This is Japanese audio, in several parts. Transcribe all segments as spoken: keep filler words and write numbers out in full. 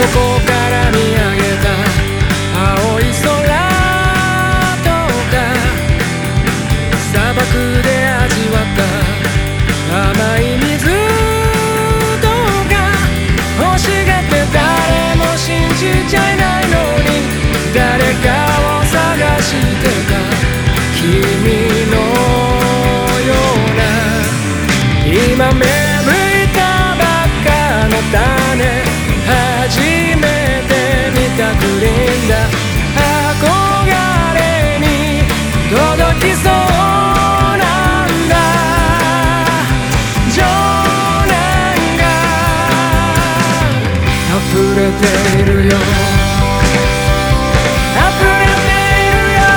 そこから見上げた青い空とか、砂漠で味わった甘い水とか、欲しがって誰も信じちゃいないのに誰かを探してた君のような、今芽吹いたばっかの種、初めて見たグリーンだ。憧れに届きそうなんだ。情念が溢れているよ、溢れているよ。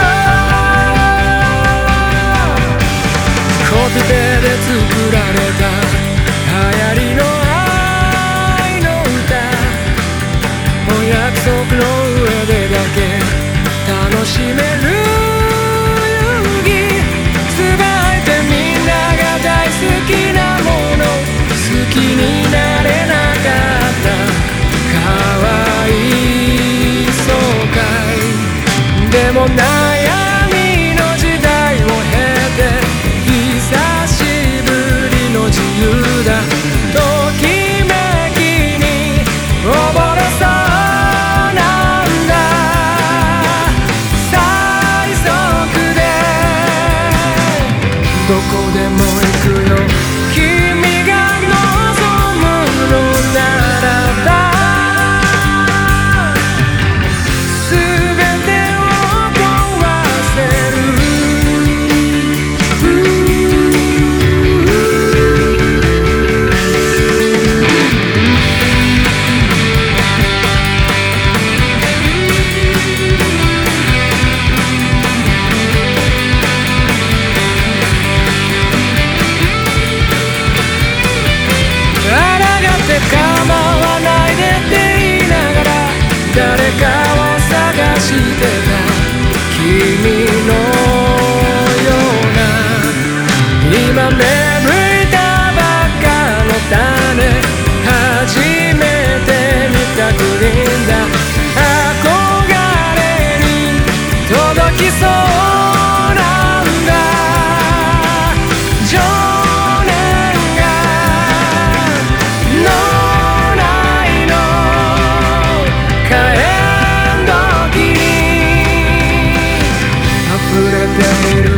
コピペで作られた流行りの愛の歌、約束の上でだけ楽しめる勇気、つばいてみんなが大好きなもの好きになれなかった、かわいそうかい。でも悩みの時代を経て久しぶりの自由だ。ときめきに溺れそうどこでも行くよ、君が望むのならば全てを壊せる。構わないでって言いながら誰かを探してた君のような、今芽吹いたばっかの種、初めて見たグリーンだ。憧れに届きそうなんだ。情溢れている